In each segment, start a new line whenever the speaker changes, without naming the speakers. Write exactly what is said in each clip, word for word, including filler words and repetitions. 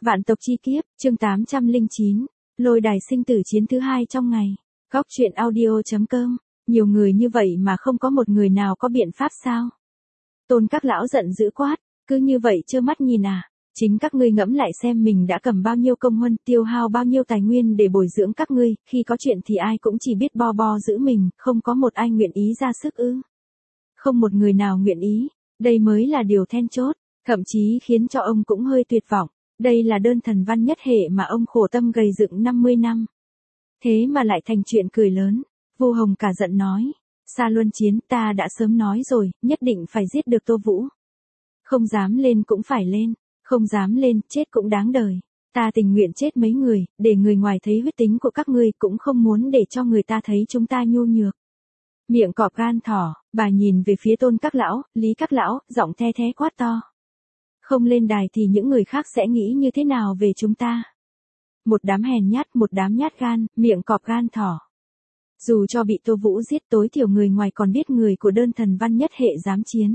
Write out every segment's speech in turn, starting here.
Vạn tộc chi kiếp, chương tám trăm lẻ chín, lôi đài sinh tử chiến thứ hai trong ngày. Góc truyện audio.com, nhiều người như vậy mà không có một người nào có biện pháp sao? Tôn các lão giận dữ quát, cứ như vậy trơ mắt nhìn à? Chính các ngươi ngẫm lại xem mình đã cầm bao nhiêu công huân, tiêu hao bao nhiêu tài nguyên để bồi dưỡng các ngươi, khi có chuyện thì ai cũng chỉ biết bo bo giữ mình, không có một ai nguyện ý ra sức ư? Không một người nào nguyện ý, đây mới là điều then chốt, thậm chí khiến cho ông cũng hơi tuyệt vọng. Đây là đơn thần văn nhất hệ mà ông khổ tâm gầy dựng năm mươi năm. Thế mà lại thành chuyện cười lớn. Vu Hồng cả giận nói, Sa Luân Chiến, ta đã sớm nói rồi, nhất định phải giết được Tô Vũ. Không dám lên cũng phải lên, không dám lên, chết cũng đáng đời. Ta tình nguyện chết mấy người, để người ngoài thấy huyết tính của các ngươi, cũng không muốn để cho người ta thấy chúng ta nhu nhược. Miệng cọp gan thỏ, bà nhìn về phía Tôn các lão, Lý các lão, giọng the thé quát to. Không lên đài thì những người khác sẽ nghĩ như thế nào về chúng ta? Một đám hèn nhát, một đám nhát gan, miệng cọp gan thỏ. Dù cho bị Tô Vũ giết, tối thiểu người ngoài còn biết người của đơn thần văn nhất hệ dám chiến.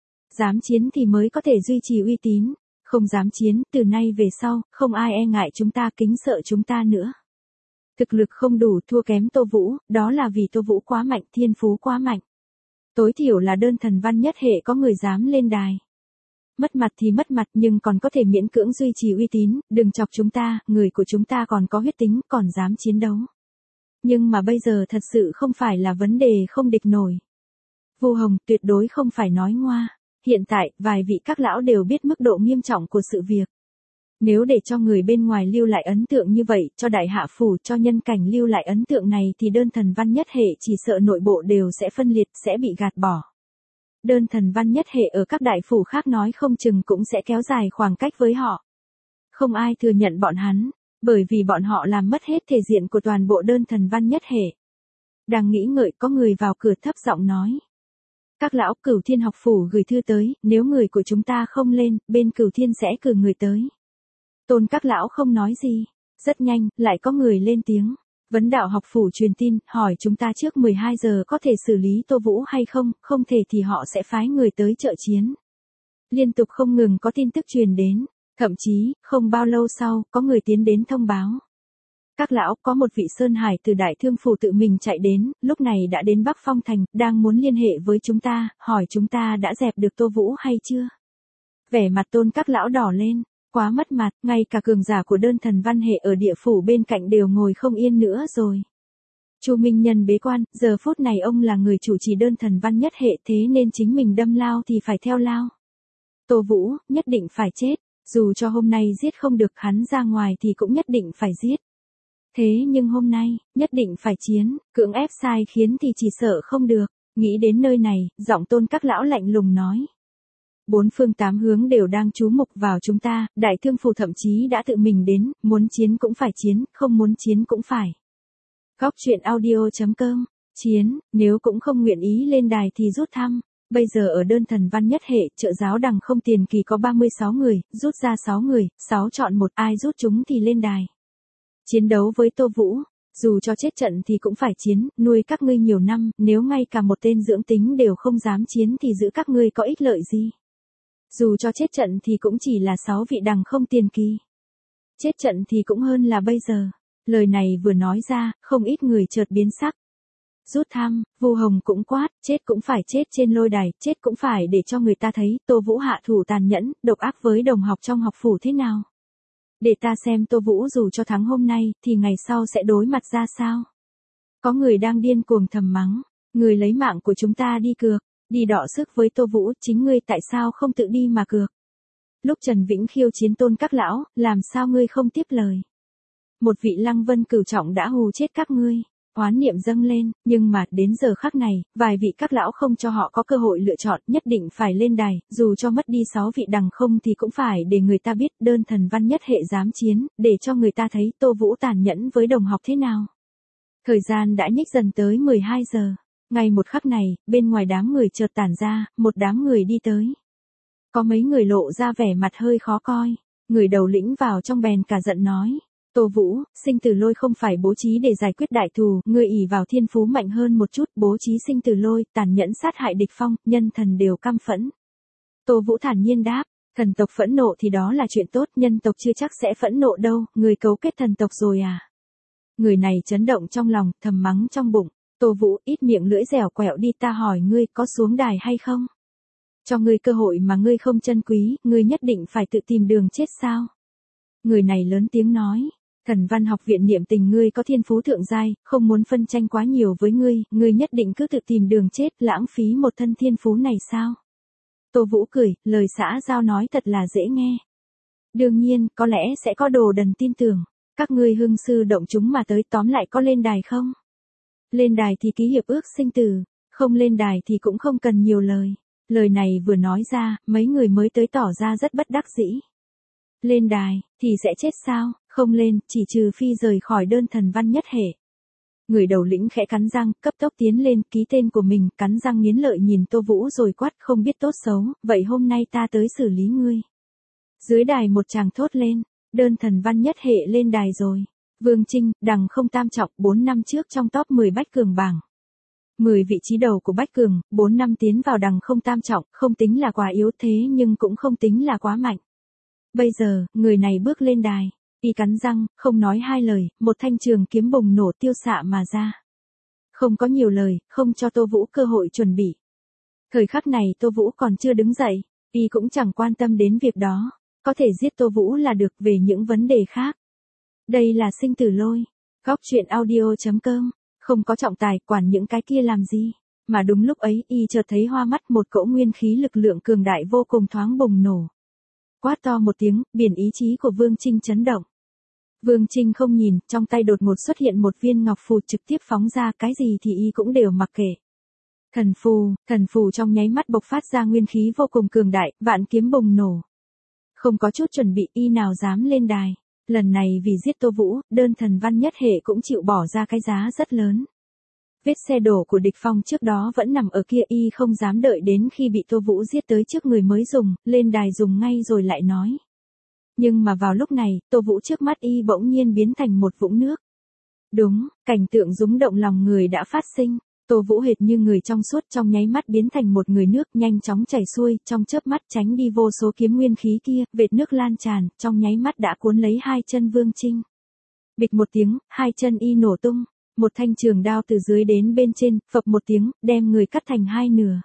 Dám chiến thì mới có thể duy trì uy tín, không dám chiến, từ nay về sau, không ai e ngại chúng ta, kính sợ chúng ta nữa. Thực lực không đủ, thua kém Tô Vũ, đó là vì Tô Vũ quá mạnh, thiên phú quá mạnh. Tối thiểu là đơn thần văn nhất hệ có người dám lên đài. Mất mặt thì mất mặt, nhưng còn có thể miễn cưỡng duy trì uy tín, đừng chọc chúng ta, người của chúng ta còn có huyết tính, còn dám chiến đấu. Nhưng mà bây giờ thật sự không phải là vấn đề không địch nổi. Vu Hồng, tuyệt đối không phải nói ngoa. Hiện tại, vài vị các lão đều biết mức độ nghiêm trọng của sự việc. Nếu để cho người bên ngoài lưu lại ấn tượng như vậy, cho đại hạ phủ, cho nhân cảnh lưu lại ấn tượng này thì đơn thần văn nhất hệ chỉ sợ nội bộ đều sẽ phân liệt, sẽ bị gạt bỏ. Đơn thần văn nhất hệ ở các đại phủ khác nói không chừng cũng sẽ kéo dài khoảng cách với họ. Không ai thừa nhận bọn hắn, bởi vì bọn họ làm mất hết thể diện của toàn bộ đơn thần văn nhất hệ. Đang nghĩ ngợi, có người vào cửa thấp giọng nói. Các lão, Cửu Thiên học phủ gửi thư tới, nếu người của chúng ta không lên, bên Cửu Thiên sẽ cử người tới. Tôn các lão không nói gì. Rất nhanh, lại có người lên tiếng. Vấn đạo học phủ truyền tin, hỏi chúng ta trước mười hai giờ có thể xử lý Tô Vũ hay không, không thể thì họ sẽ phái người tới trợ chiến. Liên tục không ngừng có tin tức truyền đến, thậm chí, không bao lâu sau, có người tiến đến thông báo. Các lão, có một vị Sơn Hải từ Đại Thương phủ tự mình chạy đến, lúc này đã đến Bắc Phong Thành, đang muốn liên hệ với chúng ta, hỏi chúng ta đã dẹp được Tô Vũ hay chưa. Vẻ mặt Tôn các lão đỏ lên. Quá mất mặt, ngay cả cường giả của đơn thần văn hệ ở địa phủ bên cạnh đều ngồi không yên nữa rồi. Chu Minh Nhân bế quan, giờ phút này ông là người chủ trì đơn thần văn nhất hệ, thế nên chính mình đâm lao thì phải theo lao. Tô Vũ, nhất định phải chết, dù cho hôm nay giết không được hắn ra ngoài thì cũng nhất định phải giết. Thế nhưng hôm nay, nhất định phải chiến, cưỡng ép sai khiến thì chỉ sợ không được. Nghĩ đến nơi này, giọng Tôn các lão lạnh lùng nói. Bốn phương tám hướng đều đang chú mục vào chúng ta, Đại Thương phủ thậm chí đã tự mình đến, muốn chiến cũng phải chiến, không muốn chiến cũng phải. Góc truyện audio.com, chiến, nếu cũng không nguyện ý lên đài thì rút thăm. Bây giờ ở đơn thần văn nhất hệ, trợ giáo đằng không tiền kỳ có ba mươi sáu người, rút ra sáu người, sáu chọn một, ai rút chúng thì lên đài. Chiến đấu với Tô Vũ, dù cho chết trận thì cũng phải chiến, nuôi các ngươi nhiều năm, nếu ngay cả một tên dưỡng tính đều không dám chiến thì giữ các ngươi có ích lợi gì. Dù cho chết trận thì cũng chỉ là sáu vị đằng không tiền kỳ. Chết trận thì cũng hơn là bây giờ. Lời này vừa nói ra, không ít người chợt biến sắc. Rút thăm, Vu Hồng cũng quát, chết cũng phải chết trên lôi đài, chết cũng phải để cho người ta thấy Tô Vũ hạ thủ tàn nhẫn, độc ác với đồng học trong học phủ thế nào. Để ta xem Tô Vũ dù cho thắng hôm nay, thì ngày sau sẽ đối mặt ra sao. Có người đang điên cuồng thầm mắng, người lấy mạng của chúng ta đi cược. Đi đọ sức với Tô Vũ, chính ngươi tại sao không tự đi mà cược? Lúc Trần Vĩnh khiêu chiến Tôn các lão, làm sao ngươi không tiếp lời? Một vị Lăng Vân cửu trọng đã hù chết các ngươi. Oán niệm dâng lên, nhưng mà đến giờ khắc này, vài vị các lão không cho họ có cơ hội lựa chọn, nhất định phải lên đài, dù cho mất đi sáu vị đằng không thì cũng phải để người ta biết đơn thần văn nhất hệ dám chiến, để cho người ta thấy Tô Vũ tàn nhẫn với đồng học thế nào. Thời gian đã nhích dần tới mười hai giờ. Ngay một khắc này, bên ngoài đám người chợt tản ra, một đám người đi tới. Có mấy người lộ ra vẻ mặt hơi khó coi. Người đầu lĩnh vào trong bèn cả giận nói. Tô Vũ, sinh tử lôi không phải bố trí để giải quyết đại thù, người ỷ vào thiên phú mạnh hơn một chút, bố trí sinh tử lôi, tàn nhẫn sát hại địch phong, nhân thần đều căm phẫn. Tô Vũ thản nhiên đáp, Thần tộc phẫn nộ thì đó là chuyện tốt, nhân tộc chưa chắc sẽ phẫn nộ đâu, người cấu kết thần tộc rồi à. Người này chấn động trong lòng, thầm mắng trong bụng, Tô Vũ, ít miệng lưỡi dẻo quẹo đi, ta hỏi ngươi có xuống đài hay không? Cho ngươi cơ hội mà ngươi không trân quý, ngươi nhất định phải tự tìm đường chết sao? Người này lớn tiếng nói, Thần Văn học viện niệm tình ngươi có thiên phú thượng giai, không muốn phân tranh quá nhiều với ngươi, ngươi nhất định cứ tự tìm đường chết, lãng phí một thân thiên phú này sao? Tô Vũ cười, lời xã giao nói thật là dễ nghe. Đương nhiên, có lẽ sẽ có đồ đần tin tưởng, các ngươi hưng sư động chúng mà tới, tóm lại có lên đài không? Lên đài thì ký hiệp ước sinh tử, không lên đài thì cũng không cần nhiều lời. Lời này vừa nói ra, mấy người mới tới tỏ ra rất bất đắc dĩ. Lên đài, thì sẽ chết sao, không lên, chỉ trừ phi rời khỏi đơn thần văn nhất hệ. Người đầu lĩnh khẽ cắn răng, cấp tốc tiến lên, ký tên của mình, cắn răng nghiến lợi nhìn Tô Vũ rồi quát, không biết tốt xấu, vậy hôm nay ta tới xử lý ngươi. Dưới đài một chàng thốt lên, đơn thần văn nhất hệ lên đài rồi. Vương Trinh, đằng không tam trọng, bốn năm trước trong top mười bách cường bảng. mười vị trí đầu của bách cường, bốn năm tiến vào đằng không tam trọng, không tính là quá yếu thế nhưng cũng không tính là quá mạnh. Bây giờ, người này bước lên đài, y cắn răng, không nói hai lời, một thanh trường kiếm bùng nổ tiêu xạ mà ra. Không có nhiều lời, không cho Tô Vũ cơ hội chuẩn bị. Thời khắc này Tô Vũ còn chưa đứng dậy, y cũng chẳng quan tâm đến việc đó, có thể giết Tô Vũ là được, về những vấn đề khác. Đây là sinh tử lôi, góc truyện audio chấm com, không có trọng tài, quản những cái kia làm gì. Mà đúng lúc ấy y chợt thấy hoa mắt, một cỗ nguyên khí lực lượng cường đại vô cùng thoáng bùng nổ. Quát to một tiếng, biển ý chí của Vương Trinh chấn động. Vương Trinh không nhìn, trong tay đột ngột xuất hiện một viên ngọc phù trực tiếp phóng ra, cái gì thì y cũng đều mặc kệ. Thần phù, thần phù trong nháy mắt bộc phát ra nguyên khí vô cùng cường đại, vạn kiếm bùng nổ. Không có chút chuẩn bị y nào dám lên đài. Lần này vì giết Tô Vũ, đơn thần văn nhất hệ cũng chịu bỏ ra cái giá rất lớn. Vết xe đổ của địch phong trước đó vẫn nằm ở kia, y không dám đợi đến khi bị Tô Vũ giết tới trước người mới dùng, lên đài dùng ngay rồi lại nói. Nhưng mà vào lúc này, Tô Vũ trước mắt y bỗng nhiên biến thành một vũng nước. Đúng, cảnh tượng rúng động lòng người đã phát sinh. Tô Vũ hệt như người trong suốt, trong nháy mắt biến thành một người nước nhanh chóng chảy xuôi, trong chớp mắt tránh đi vô số kiếm nguyên khí kia, vệt nước lan tràn, trong nháy mắt đã cuốn lấy hai chân Vương Trinh. Bịch một tiếng, hai chân y nổ tung, một thanh trường đao từ dưới đến bên trên, phập một tiếng, đem người cắt thành hai nửa.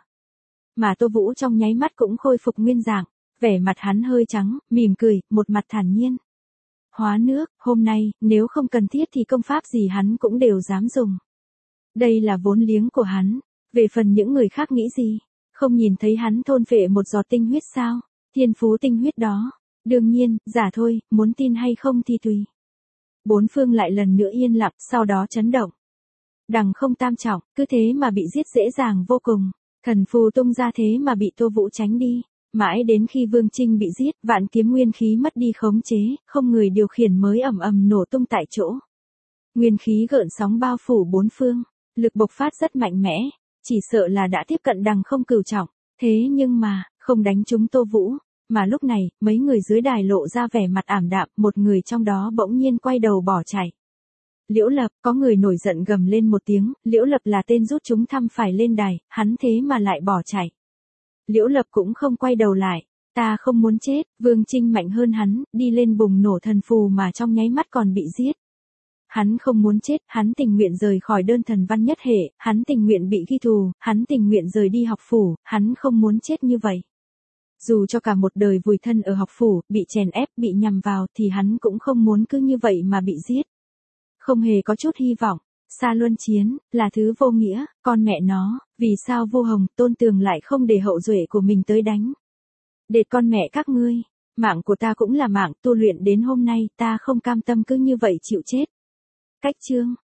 Mà Tô Vũ trong nháy mắt cũng khôi phục nguyên dạng, vẻ mặt hắn hơi trắng, mỉm cười, một mặt thản nhiên. Hóa nước, hôm nay, nếu không cần thiết thì công pháp gì hắn cũng đều dám dùng. Đây là vốn liếng của hắn, về phần những người khác nghĩ gì, không nhìn thấy hắn thôn phệ một giọt tinh huyết sao, thiên phú tinh huyết đó, đương nhiên, giả thôi, muốn tin hay không thì tùy. Bốn phương lại lần nữa yên lặng, sau đó chấn động. Đằng không tam trọng, cứ thế mà bị giết dễ dàng vô cùng, thần phù tung ra thế mà bị Tô Vũ tránh đi, mãi đến khi Vương Trinh bị giết, vạn kiếm nguyên khí mất đi khống chế, không người điều khiển mới ầm ầm nổ tung tại chỗ. Nguyên khí gợn sóng bao phủ bốn phương. Lực bộc phát rất mạnh mẽ, chỉ sợ là đã tiếp cận đằng không cửu trọng, thế nhưng mà, không đánh trúng Tô Vũ, mà lúc này, mấy người dưới đài lộ ra vẻ mặt ảm đạm, một người trong đó bỗng nhiên quay đầu bỏ chạy. Liễu Lập, có người nổi giận gầm lên một tiếng, Liễu Lập là tên rút chúng thăm phải lên đài, hắn thế mà lại bỏ chạy. Liễu Lập cũng không quay đầu lại, ta không muốn chết, Vương Trinh mạnh hơn hắn, đi lên bùng nổ thần phù mà trong nháy mắt còn bị giết. Hắn không muốn chết, hắn tình nguyện rời khỏi đơn thần văn nhất hệ, hắn tình nguyện bị ghi thù, hắn tình nguyện rời đi học phủ, hắn không muốn chết như vậy. Dù cho cả một đời vùi thân ở học phủ, bị chèn ép, bị nhằm vào thì hắn cũng không muốn cứ như vậy mà bị giết. Không hề có chút hy vọng, xa luân chiến, là thứ vô nghĩa, con mẹ nó, vì sao Vu Hồng, Tôn Tường lại không để hậu duệ của mình tới đánh. Đệt con mẹ các ngươi, mạng của ta cũng là mạng, tu luyện đến hôm nay ta không cam tâm cứ như vậy chịu chết. Cách chương